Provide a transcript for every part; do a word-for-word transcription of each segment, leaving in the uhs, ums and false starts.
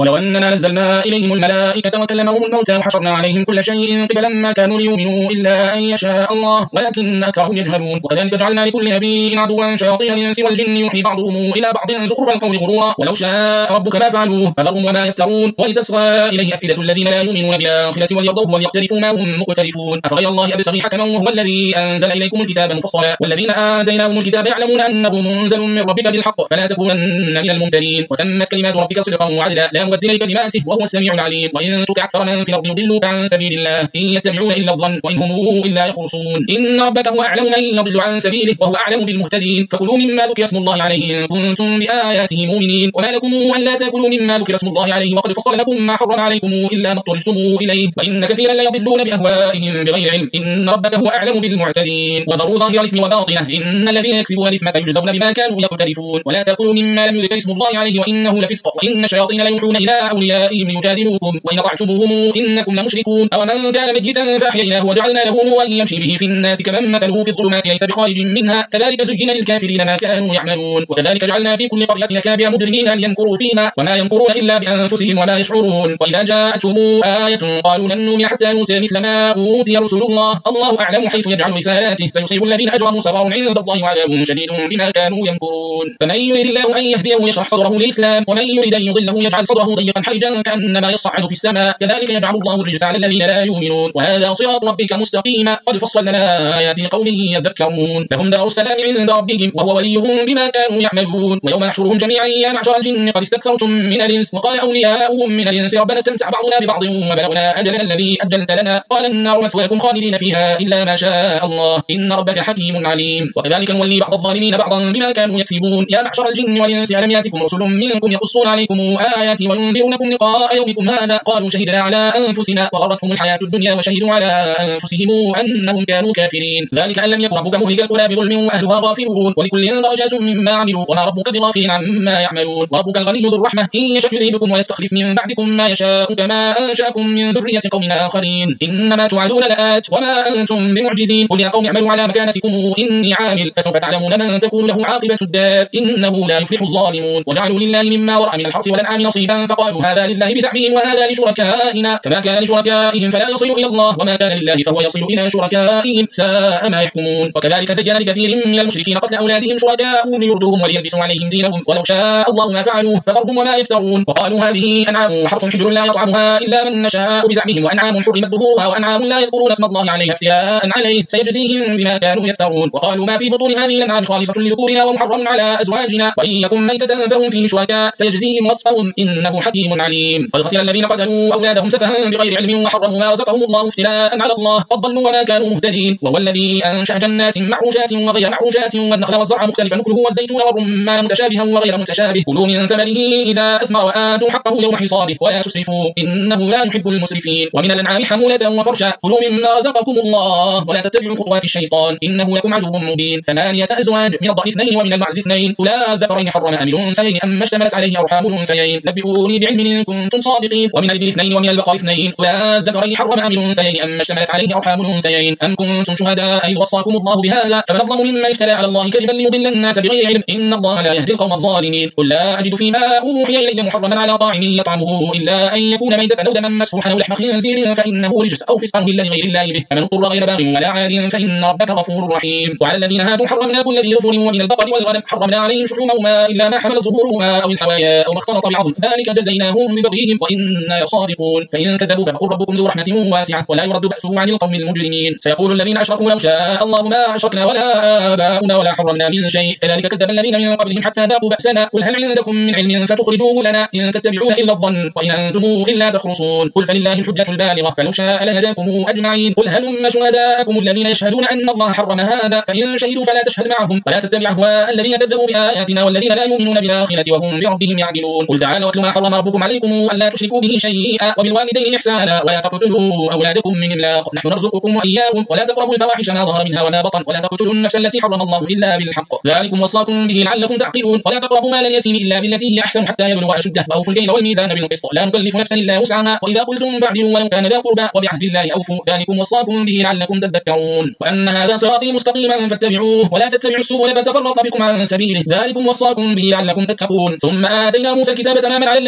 ولو أننا نزلنا إليهم الملائكة وكلمهم الموتى وحشرنا عليهم كل شيء قبلا ما كانوا ليؤمنوا إلا أن يشاء الله ولكن أكثرهم يجهلون. وكذلك جعلنا لكل نبي عدوا شياطين الإنس والجن يوحي بعضهم إلى بعض زخرف القول غرورا ولو شاء ربك ما فعلوه فذرهم وما يفترون. ولتصغى إليه أفئدة الذين لا يؤمنون بالآخرة وليرضوه وليقترفوا ما هم مقترفون. أفغير الله أبتغي حكما وهو الذي أنزل إليكم الكتاب مفصلا والذين آتيناهم الكتاب يعلمون أنه منزل من ربك بالحق فلا تكونن من الممترين. وتمت كلمات ربك صدقا وعدلا لا مبدل لكلماته وهو السميع العليم. وإن تطع أكثر من في الأرض يضلوك عن سبيل الله إن يتبعون إلا الظن وإن هم إلا يخرصون. إن ربك هو أعلم من يضل عن سبيله وهو أعلم بالمهتدين. فكلوا مما ذكر اسم الله عليه إن كنتم بآياته مؤمنين. وما لكم ألا تأكلوا مما ذكر اسم الله عليه وقد فصل لكم ما حرم عليكم إلا ما اضطررتم إليه وإن كثيرا ليضلون بأهوائهم بغير علم. إن ربك هو أعلم بالمعتدين. وذروا ظاهر الإثم وباطنه إن الذين يكسبون الإثم سيجزون بما كانوا يقترفون. ولا تأكلوا مما لم يذكر اسم الله عليه وإنه لفسق وإن الشياطين ليوحون إلى أوليائهم ليجادلوكم وإن أطعتموهم إنكم لمشركون. أومن كان ميتا فأحييناه وجعلنا له نورا يمشي به في الناس كمن مثله في الظلمات ليس بخارج منها كذلك زين للكافرين ما كانوا يعملون. وكذلك جعلنا في كل قرية أكابر مجرمين ليمكروا فيها وما يمكرون إلا بأنفسهم وما يشعرون. وإذا جاءتهم آية قالوا لن نؤمن حتى نؤتى مثل ما أوتي رسول الله الله أعلم حيث يجعل رسالاته سيصيب الذين أجرموا صغار عند الله وعذاب شديد بما كانوا يمكرون. فمن يريد الله أن يهديه يشرح صدره للإسلام ومن يريد أن يضله يجعل صدره ضيقا حرجا كأنما يصعد في السماء كذلك يجعل الله الرجس على الذين لا يؤمنون. وهذا صراط ربك مستقيما قد فصلنا آيات قوم يذكرون. لهم دار السلام عند ربهم وهو وليهم بما كانوا يعملون. ويوم نحشرهم جميعا يا معشر الجن قد استكثرتم من الإنس وقال أولياؤهم من الإنس ربنا استمتع بعضنا ببعض وبلغنا أجلنا الذي أجلت لنا قال النار مثواكم خالدين فيها إلا ما شاء الله إن ربك حكيم عليم. وكذلك نولي بعض الظالمين بعضا بما كانوا يكسبون. يا معشر الجن والإنس ألم يأتكم رسل منكم يقصون عليكم آياتي وينذرونكم لقاء يومكم هذا قالوا شهدنا على أنفسنا وغرتهم الحياة الدنيا وشهدوا على أنفسهم أنهم كانوا كافرين. ذلك أن لم يكن ربك مهلك القرى بظلم وأهلها غافلون ولكل درجات مما عملوا وما ربك بغافل عما يعملون. وربك الغني ذو الرحمة إن يشأ يذهبكم ويستخلف من بعدكم ما يشاء كما أنشأكم من ذرية قوم آخرين إنما توعدون لآت وما أنتم بمعجزين. قل يا قوم اعملوا على مكانتكم إني عامل فسوف تعلمون من تكون له عاقبة الدار إنه لا يفلح الظالمون. وجعلوا لله مما وراء من الحرث والأنعام نصيبا فقالوا هذا لله بزعمهم وهذا لشركائنا فما كان لشركائهم فلا يصل إلى الله وما كان لله فهو يصل إلى شركائهم ساء ما يحكمون. وكذلك زين لكثير من المشركين قتل أولادهم شركاءهم ليردوهم وليلبسوا عليهم دينهم ولو شاء الله ما فعلوه فذرهم وما يفترون. وقالوا هذه أنعام حرث حجر لا يطعمها إلا من نشاء بزعمهم وأنعام حرمت ظهورها وأنعام لا يذكرون اسم الله عليها افتراء عليه سيجزيهم بما كانوا يفترون. وقالوا ما في بطون هذه الأنعام خالصة لذكورنا ومحرم على أزواجنا وإن يكن ميتة فهم فيه شركاء سيجزيهم وصفهم إنه حكيم عليم. قد خسر الذين قتلوا أولادهم سفها بغير علم وحرموا ما رزقهم الله افتراء على الله قد ضلوا وما كانوا مهتدين. وهو الذي أنشأ جنات معروشات وغير معروشات والنخل والزرع مختلفا نكله والزيتون والرمان متشابها وغير متشابه كلوا من ثمره إذا أثمر وآتوا حقه يوم حصاده ولا تسرفوا إنه لا يحب المسرفين. ومن الأنعام حمولة وفرشا كلوا مما رزقكم الله ولا تتبعوا خطوات الشيطان إنه لكم عدو مبين. ثمانية أزواج من الضأن اثنين ومن المعز اثنين قل الذكرين حرم أم الأنثيين أما اشتملت عليه أرحام الأنثيين نبئوني بعلم إن كنتم صادقين. ومن الإبل اثنين ومن البقر اثنين قل الذكرين حرم أم الأنثيين أما اشتملت عليه أرحام الأنثيين أم كنتم شهداء إذ وصاكم الله بهذا فمن أظلم ممن افترى على الله كذبا ليضل الناس بغير علم إن الله لا يهدي القوم الظالمين. قل لا أجد فيما أوحي إلي محرما على طاعم يطعمه إلا أن يكون ميتة أو دما مسفوحا أو لحم خنزير فإنه رجس أو فسقا إلا لغير الله به فمن اضطر غير باغ ولا عاد فإن ربك غفور رحيم. وعلى الذين هادوا حرمنا كل ذي ظفر ومن البقر والغنم حرمنا عليهم شحومهما إلا ما حملت ظهورهما أو الحوايا أو ما اختلط بعظم ذلك جزيناهم ببغيهم وإنا لصادقون. فإن كذبوك فقل ربكم ذو رحمة واسعة ولا يرد بأسه عن القوم المجرمين. سيقول الذين أشركوا لو شاء الله ما أشركنا ولا آباؤنا ولا حرمنا من شيء كذلك كذب الذين من قبلهم حتى ذاقوا بأسنا قل هل عندكم من علم فتخرجوه لنا إن تتبعون إلا الظن وإن أنتم إلا تخرصون. قل فلله الحجة البالغة فلو شاء لهداكم أجمعين. قل هلم شهداءكم الذين يشهدون أن الله حرم هذا فإن شهدوا فلا تشهد معهم ولا تتبع أهواء الذين كذبوا بآياتنا والذين لا يؤمنون بالآخرة وهم بربهم يعدلون. قل تعالوا واتلوا ما حرم ربكم عليكم ألا تشركوا به شيئا وبالوالدين إحسانا ولا تقتلوا أولادكم من إملاق نحن نرزقكم وإياهم ولا تقربوا الفواحش ما ظهر منها وما بطن ولا تقتلوا النفس التي حرم الله إلا بالحق ذلكم وصاكم به لعلكم تعقلون. ولا تقربوا مال اليتيم إلا بالتي هي أحسن حتى يبلغ أشده وأوفوا الكيل والميزان بالقسط لا نكلف نفسا إلا وسعها وإذا قلتم فاعدلوا ولو كان ذا قربى وبعهد الله أوفوا ذلكم وصاكم به لعلكم تذكرون. وأن هذا صراطي مستقيما فاتبعوه ولا تتبعوا السبل فتفرق بكم عن سبيله ذلكم وصاكم به لعلكم تتقون. ثم آتينا موسى الكتاب تماما على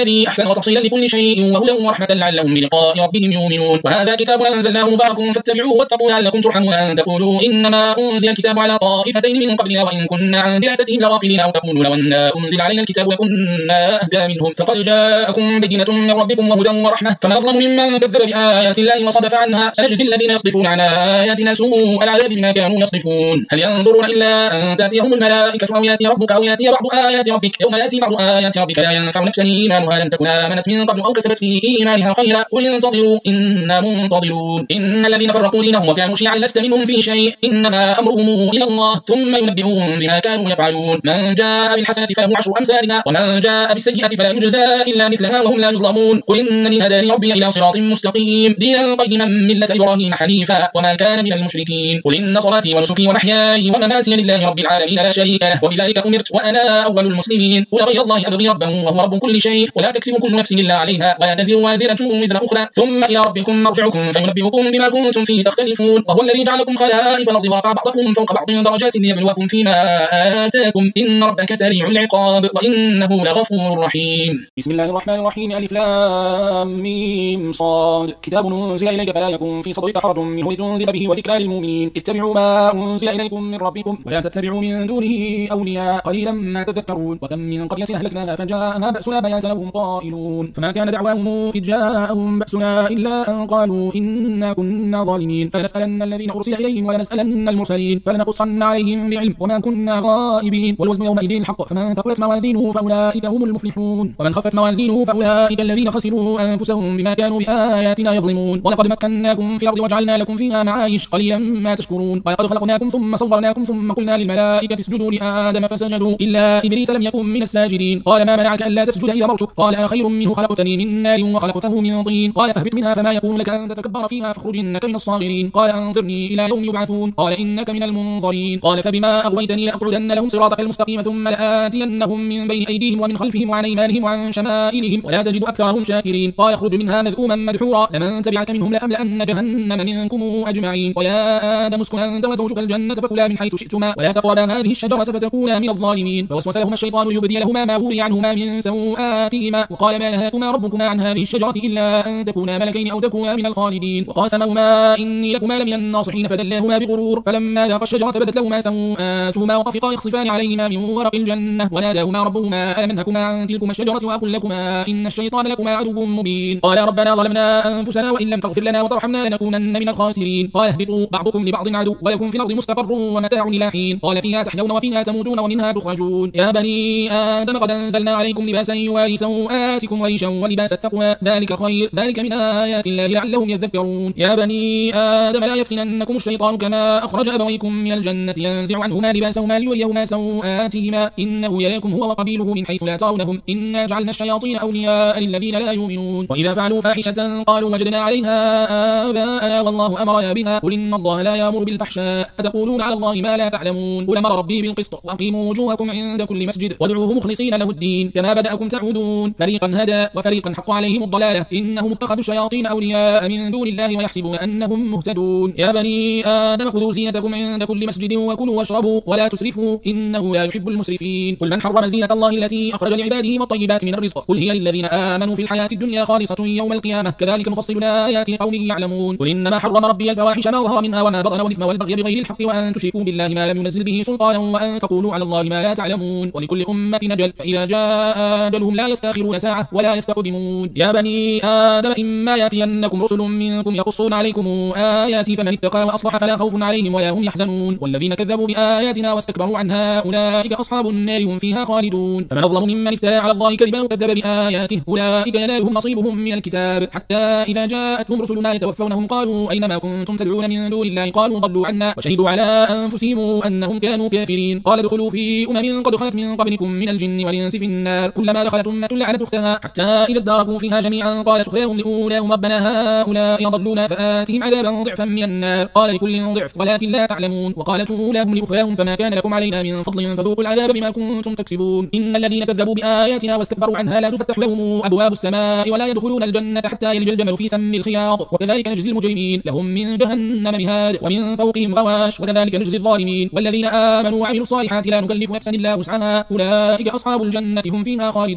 الذي أحسن وتفصيلا لكل شيء وهدى ورحمة لعلهم بلقاء ربهم يؤمنون. وهذا كتاب أنزلناه مبارك فاتبعوه واتقوا لعلكم ترحمون أن تقولوا إنما أنزل الكتاب على طائفتين من قبلنا وإن كنا عن دراستهم لغافلين أو تقولوا لو أن أنزل علينا الكتاب لكنا أهدى منهم فقد جاءكم بينة من ربكم وهدى ورحمة فمن أظلم ممن كذب بآيات الله وصدف عنها سنجزي الذين يصدفون عن آياتنا سوء العذاب بما كانوا يصدفون. هل ينظرون إلا أن تأتيهم الملائكة أو يأتي ربك أو يأتي بعض آيات ربك يوم يأتي بعض آيات ربك لا ينفع نفسا إيمانها لم تكن آمنت من قبل أو كسبت في إيمانها خيرا قل انتظروا إنا منتظرون. إن الذين فرقوا دينهم وكانوا شيعا لست منهم في شيء إنما أمرهم إلى الله ثم ينبئهم بما كانوا يفعلون. من جاء بالحسنة فله عشر أمثالها ومن جاء بالسيئة فلا يجزى إلا مثلها وهم لا يظلمون. قل إنني هداني ربي إلى صراط مستقيم دينا قيما ملة إبراهيم حنيفا وما كان من المشركين. قل إن صلاتي ونسكي ومحياي ومماتي لله رب العالمين لا شريك له وبذلك أمرت وأنا أول المسلمين. قل غير الله أبغي ربا وهو رب كل شيء ولا تكسب كل نفس إلا عليها ولا تزر وازرة وزر أخرى ثم إلى ربكم مرجعكم فينبئكم بما كنتم فيه تختلفون. وهو الذي جعلكم خلائف الأرض ورفع بعضكم فوق بعض درجات ليبلوكم فيما آتاكم إن ربك سريع العقاب وإنه لغفور رحيم. بسم الله الرحمن الرحيم. ألف لام ميم صاد. كتاب أنزل إليك فلا يكن في صدرك حرج منه لتنذر به وذكرى للمؤمنين. اتبعوا ما أنزل إليكم من ربكم ولا تتبعوا من دونه أولياء قليلا ما تذكرون. وكم من قرية أهلكناها فجاءها بأسنا بياتا وهم قائلون فما كان دعواهم إذ جاءهم بأسنا إلا أن قالوا إنا كنا ظالمين فلنسألن الذين أرسل إليهم ولنسألن المرسلين فلنقصن عليهم بعلم وما كنا غائبين. والوزن يومئذ الحق فمن ثقلت موازينه فأولئك هم المفلحون ومن خفت موازينه فأولئك الذين خسروا أنفسهم بما كانوا بآياتنا يظلمون. ولقد مكناكم في الأرض وجعلنا لكم فيها معايش قليلا ما تشكرون. ولقد خلقناكم ثم صورناكم ثم قلنا للملائكة اسجدوا لآدم فسجدوا إلا إبليس لم يكن من الساجدين. قال ما منعك ألا تسجد إذ أمرتك قال أنا خير منه خلقتني من نار وخلقته من طين. قال فاهبط منها فما يكون لك أن تتكبر فيها فاخرج إنك من الصاغرين. قال أنظرني إلى يوم يبعثون قال إنك من المنظرين. قال فبما أغويتني لأقعدن لهم صراطك المستقيم ثم لآتينهم من بين أيديهم ومن خلفهم وعن أيمانهم وعن شمائلهم ولا تجد أكثرهم شاكرين. قال اخرج منها مذءوما مدحورا لمن تبعك منهم لأملأن جهنم منكم أجمعين. ويا آدم اسكن أنت وزوجك الجنة فكلا من حيث شئتما ولا تقربا هذه الشجرة فتكونا من الظالمين. فوسوس لهما الشيطان ليبدي لهما ما وري عنهما من سوآتهما وقال ما نهاكما ربكما عن هذه الشجرة إلا أن تكونا ملكين أو تكونا من الخالدين. وقاسمهما إني لكما لمن الناصحين فدلاهما بغرور فلما ذاقا الشجرة بدت لهما سوآتهما وطفقا يخصفان عليهما من ورق الجنة وناداهما ربهما ألم أنهكما عن تلكما الشجرة وأقل لكما إن الشيطان لكما عدو مبين. قال ربنا ظلمنا أنفسنا وإن لم تغفر لنا وترحمنا لنكونن من الخاسرين. قال اهبطوا بعضكم لبعض عدو ولكم في الأرض مستقر ومتاع إلى حين. قال فيها تحيون وفيها تموتون ومنها تخرجون. يا بني آدم قد أنزلنا عليكم لباسا يواري سوآتكم وريشا ولباس التقوى ذلك خير ذلك من آيات الله لعلهم يذكرون. يا بني آدم لا يفتننكم الشيطان كما أخرج أبويكم من الجنة ينزع عنهما لباسهما ليريهما سوآتهما إنه يراكم هو وقبيله من حيث لا ترونهم إنا جعلنا الشياطين أولياء للذين لا يؤمنون. وإذا فعلوا فاحشة قالوا وجدنا عليها آباءنا والله أمرنا بها قل إن الله لا يأمر بالفحشاء أتقولون على الله ما لا تعلمون. قل أمر ربي بالقسط وأقيموا وجوهكم عند كل مسجد وادعوه مخلصين له الدين كما بدأكم تعودون. فريقا هدى وفريقا حق عليهم الضلالة إنهم اتخذوا الشياطين أولياء من دون الله ويحسبون أنهم مهتدون. يا بني آدم خذوا زينتكم عند كل مسجد وكلوا واشربوا ولا تسرفوا إنه لا يحب المسرفين. قل من حرم زينة الله التي أخرج لعباده والطيبات من الرزق قل هي للذين آمنوا في الحياة الدنيا خالصة يوم القيامة كذلك نفصل الآيات لقوم يعلمون. قل إنما حرم ربي الفواحش ما ظهر منها وما بطن والإثم والبغي بغير الحق وأن تشركوا بالله ما لم ينزل به سلطانا وأن تقولوا على الله ما لا تعلمون. ولكل أمة نجل فإذا جاء أجلهم لا يستأخرون ساعة ولا يستقدمون. يا بني آدم إما يأتينكم رسل منكم يقصون عليكم آياتي فمن اتقى وأصلح فلا خوف عليهم ولا هم يحزنون. والذين كذبوا بآياتنا واستكبروا عنها أولئك أصحاب النار هم فيها خالدون. فمن أظلم ممن افترى على الله كذبا وكذب بآياته أولئك ينالهم نصيبهم من الكتاب حتى إذا جاءتهم رسلنا يتوفونهم قالوا أينما كنتم تدعون من دون الله قالوا ضلوا عنا وشهدوا على أنفسهم أنهم كانوا كافرين. قال ادخلوا في أمم قد خلت من قبلكم من الجن والإنس في النار كلما دخلت أمة لعنت أختها حتى إذا اداركوا فيها جميعا قالت أخراهم لأولاهم ربنا هؤلاء يضلونا فآتهم عذابا ضعفا من النار قال لكل ضعف ولكن لا تعلمون. وقالت أولاهم لأخراهم فما كان لكم علينا من فضل فذوقوا العذاب بما كنتم تكسبون. إن الذين كذبوا بآياتنا واستكبروا عنها لا تفتح لهم أبواب السماء ولا يدخلون الجنة حتى يلج الجمل في سم الخياط وكذلك نجزي المجرمين لهم من جهنم مهاد ومن فوقهم غواش وكذلك نجزي الظالمين. والذين آمنوا وعملوا الصالحات لا نكلف نفسا إلا وسعها أولئك أصحاب الجنة هم فيها خالدون. ونزعنا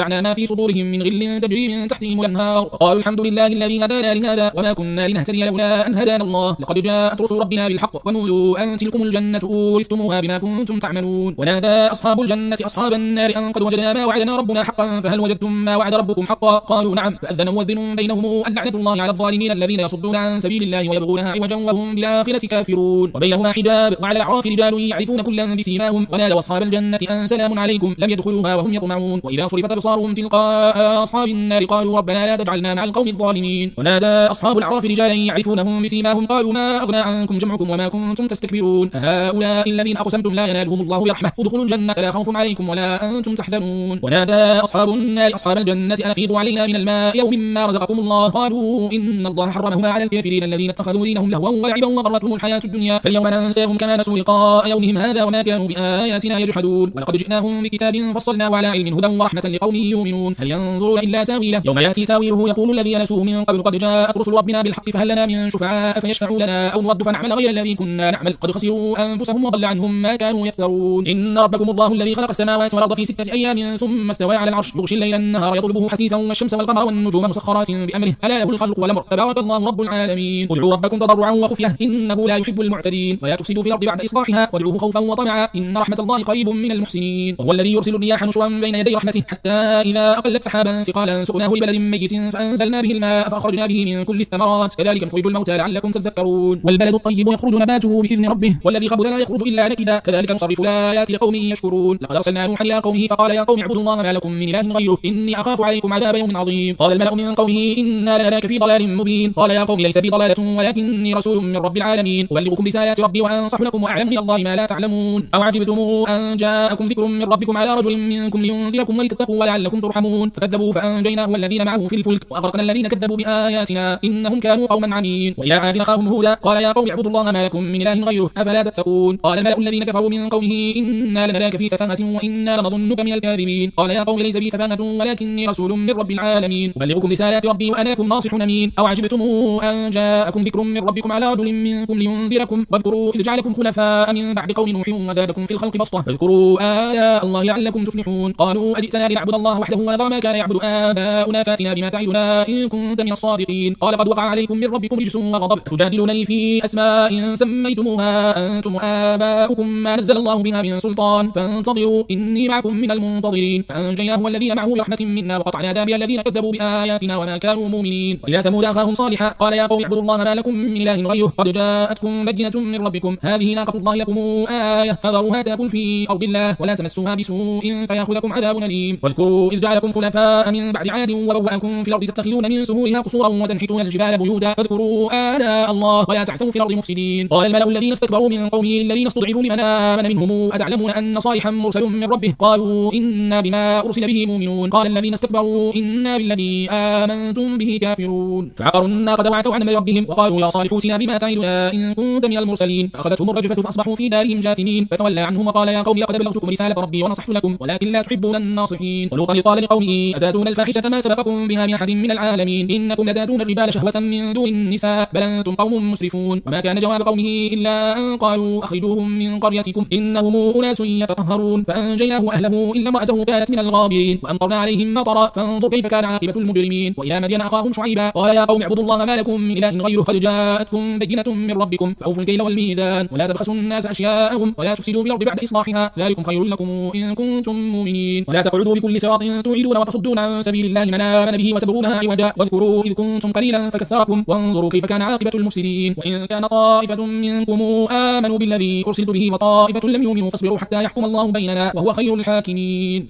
ونزعنا ما في صدورهم من غل تجري من تحتهم الأنهار قالوا الحمد لله الذي هدانا لهذا وما كنا لنهتدي لولا أن هدانا الله لقد جاءت رسل ربنا بالحق ونودوا أن تلكم الجنة أورثتموها بما كنتم تعملون ونادى أصحاب الجنة أصحاب النار أن قد وجدنا ما وعدنا ربنا حقا فهل وجدتم ما وعد ربكم حقا قالوا نعم فأذن موذن بينهم أن لعنة الله على الظالمين الذين يصدون عن سبيل الله ويبغونها عوجا وهم بالآخرة كافرون وبينهما حجاب وعلى الأعراف رجال يعرفون كلا بسيماهم ونادوا أصحاب الجنة أن سلام عليكم لم يدخلوها وهم يطمعون وإذا صرفت أبصارهم تلقاء أصحاب النار قالوا ربنا لا تجعلنا مع القوم الظالمين ونادى أصحاب الأعراف رجالا يعرفونهم بسيماهم قالوا ما أغنى عنكم جمعكم وما كنتم تستكبرون هؤلاء الذين أقسمتم لا ينالهم الله برحمة ادخلوا الجنة لا خوف عليكم ولا أنتم تحزنون ونادى أصحاب النار أصحاب الجنة أن أفيضوا علينا من الماء أو مما رزقكم الله قالوا إن الله حرمهما على الكافرين الذين اتخذوا دينهم لهوا ولعبا وغرتهم الحياة الدنيا فاليوم ننساهم كما نسوا لقاء يومهم هذا وما كانوا بآياتنا يجحدون ولقد جئناهم بكتاب فصلناه على علم هدى ورحمة لقوم يؤمنون هل ينظرون إلا تاويله يوم يأتي تاويله يقول الذين نسوه من قبل قد جاءت رسل ربنا بالحق فهل لنا من شفعاء فيشفعوا لنا أو نرد فنعمل غير الذي كنا نعمل قد خسروا أنفسهم وضل عنهم ما كانوا يفترون إن ربكم الله الذي خلق السماوات والأرض في ستة أيام ثم استوى على العرش يغشي الليل النهار يطلبه حثيثا والشمس والقمر والنجوم مسخرات بأمره ألا له الخلق والأمر تبارك الله رب العالمين ادعوا ربكم تضرعا وخفية إنه لا يحب المعتدين ولا تفسدوا في الأرض بعد إصلاحها وادعوه خوفا وطمعا إن رحمة الله قريب من المحسنين وهو الذي يرسل الرياح نشرا بين يدي رحمته حتى إذا أقلت سحابا ثقالا سقناه لبلد ميت فأنزلنا به الماء فأخرجنا به من كل الثمرات كذلك نخرج الموتى لعلكم تذكرون والبلد الطيب يخرج نباته بإذن ربه والذي خبث لا يخرج إلا نكدا كذلك نصرف الآيات لقوم يشكرون لقد أرسلنا نوحا إلى قومه فقال يا قوم اعبدوا الله ما لكم من إله غيره إني أخاف عليكم عذاب يوم عظيم قال الملأ من قومه إنا لنراك في ضلال مبين قال يا قوم ليس بي ضلالة ولكني رسول من رب العالمين أبلغكم رسالات ربي وأنصح لكم وأعلم من الله ما لا تعلمون أو عجبتم أن جاءكم ذكر من ربكم على رجل منكم لينذركم ولتتقوا ولعلكم ترحمون فكذبوا فأنجيناه والذين معه في الفلك وأغرقنا الذين كذبوا بآياتنا إنهم كانوا قوما عمين وإلى عاد أخاهم هودا قال يا قوم اعبدوا الله ما لكم من إله غيره أفلا تتقون قال الملأ الذين كفروا من قومه إنا لنراك في سفاهة وإنا لنظنك من الكاذبين قال يا قوم ليس بي سفاهة ولكني رسول من رب العالمين أبلغكم رسالات ربي وأنا لكم ناصح أمين أو عجبتم أن جاءكم ذكر من ربكم على رجل منكم لينذركم واذكروا إذ جعلكم خلفاء من بعد قوم نوح وزادكم في الخلق بسطة فاذكروا آلاء الله لعلكم تفلحون قالوا أجئتنا لنعبد الله وحده ونذر ما كان يعبد آباؤنا فاتنا بما تعدنا إن كنت من الصادقين قال قد وقع عليكم من ربكم رجس وغضب تجادلونني في أسماء سميتموها أنتم وآباؤكم ما نزل الله بها من سلطان فانتظروا إني معكم من المنتظرين فأنجيناه والذين معه برحمة منا وقطعنا دابر الذين كذبوا بآياتنا وما كانوا مؤمنين وإلى ثمود أخاهم صالحا قال يا قوم اعبدوا الله ما لكم من إله غيره قد جاءتكم بينة من ربكم هذه ناقة الله لكم آية فذروها تأكل في أرض الله ولا تمسوها بسوء فيأخذكم عذاب أليم واذكروا إذ جعلكم خلفاء من بعد عاد وبوأكم في الأرض تتخذون من سهولها قصورا وتنحتون الجبال بيوتا فاذكروا آلاء الله ولا تعثوا في الأرض مفسدين قال الملأ الذين استكبروا من قومه الذين استضعفوا لمن آمن منهم أتعلمون أن صالحا مرسل من ربه قالوا إنا بما أرسل به مؤمنون قال الذين استكبروا إنا بالذي آمنتم به كافرون فعقروا الناقة وعتوا عن أمر ربهم وقالوا يا صالح ائتنا بما تعدنا إن كنت من المرسلين فأخذتهم الرجفة فأصبحوا في دارهم جاثمين فتولى عنهم وقال يا قوم لقد بلغتكم رسالة ربي ونصحت لكم ولكن لا تحبون الناصحين ولوطا قال لقومه أتاتون الفاحشة ما سبقكم بها من أحد من العالمين إنكم لتاتون الرجال شهوة من دون النساء بل أنتم قوم مسرفون وما كان جواب قومه إلا أن قالوا أخرجوهم من قريتكم إنهم أناس يتطهرون فأنجيناه وأهله إلا امرأته كانت من الغابرين وأمطرنا عليهم مطرا فانظر كيف كان عاقبة المجرمين وإلى مدين أخاهم شعيبا قال يا قوم اعبدوا الله ما لكم من إله غيره قد جاءتكم بينة من ربكم فأوفوا الكيل والميزان ولا تبخسوا الناس أشياءهم ولا تفسدوا في الأرض بعد إصلاحها ذلكم خير لكم إن كنتم مؤمنين ولا تقعدوا بكل صراط توعدون وتصدون عن سبيل الله من آمن به وتبغونها عوجا واذكروا إذ كنتم قليلا فكثركم وانظروا كيف كان عاقبة المفسدين وإن كان طائفة منكم آمنوا بالذي أرسلت به وطائفة لم يؤمنوا فاصبروا حتى يحكم الله بيننا وهو خير الحاكمين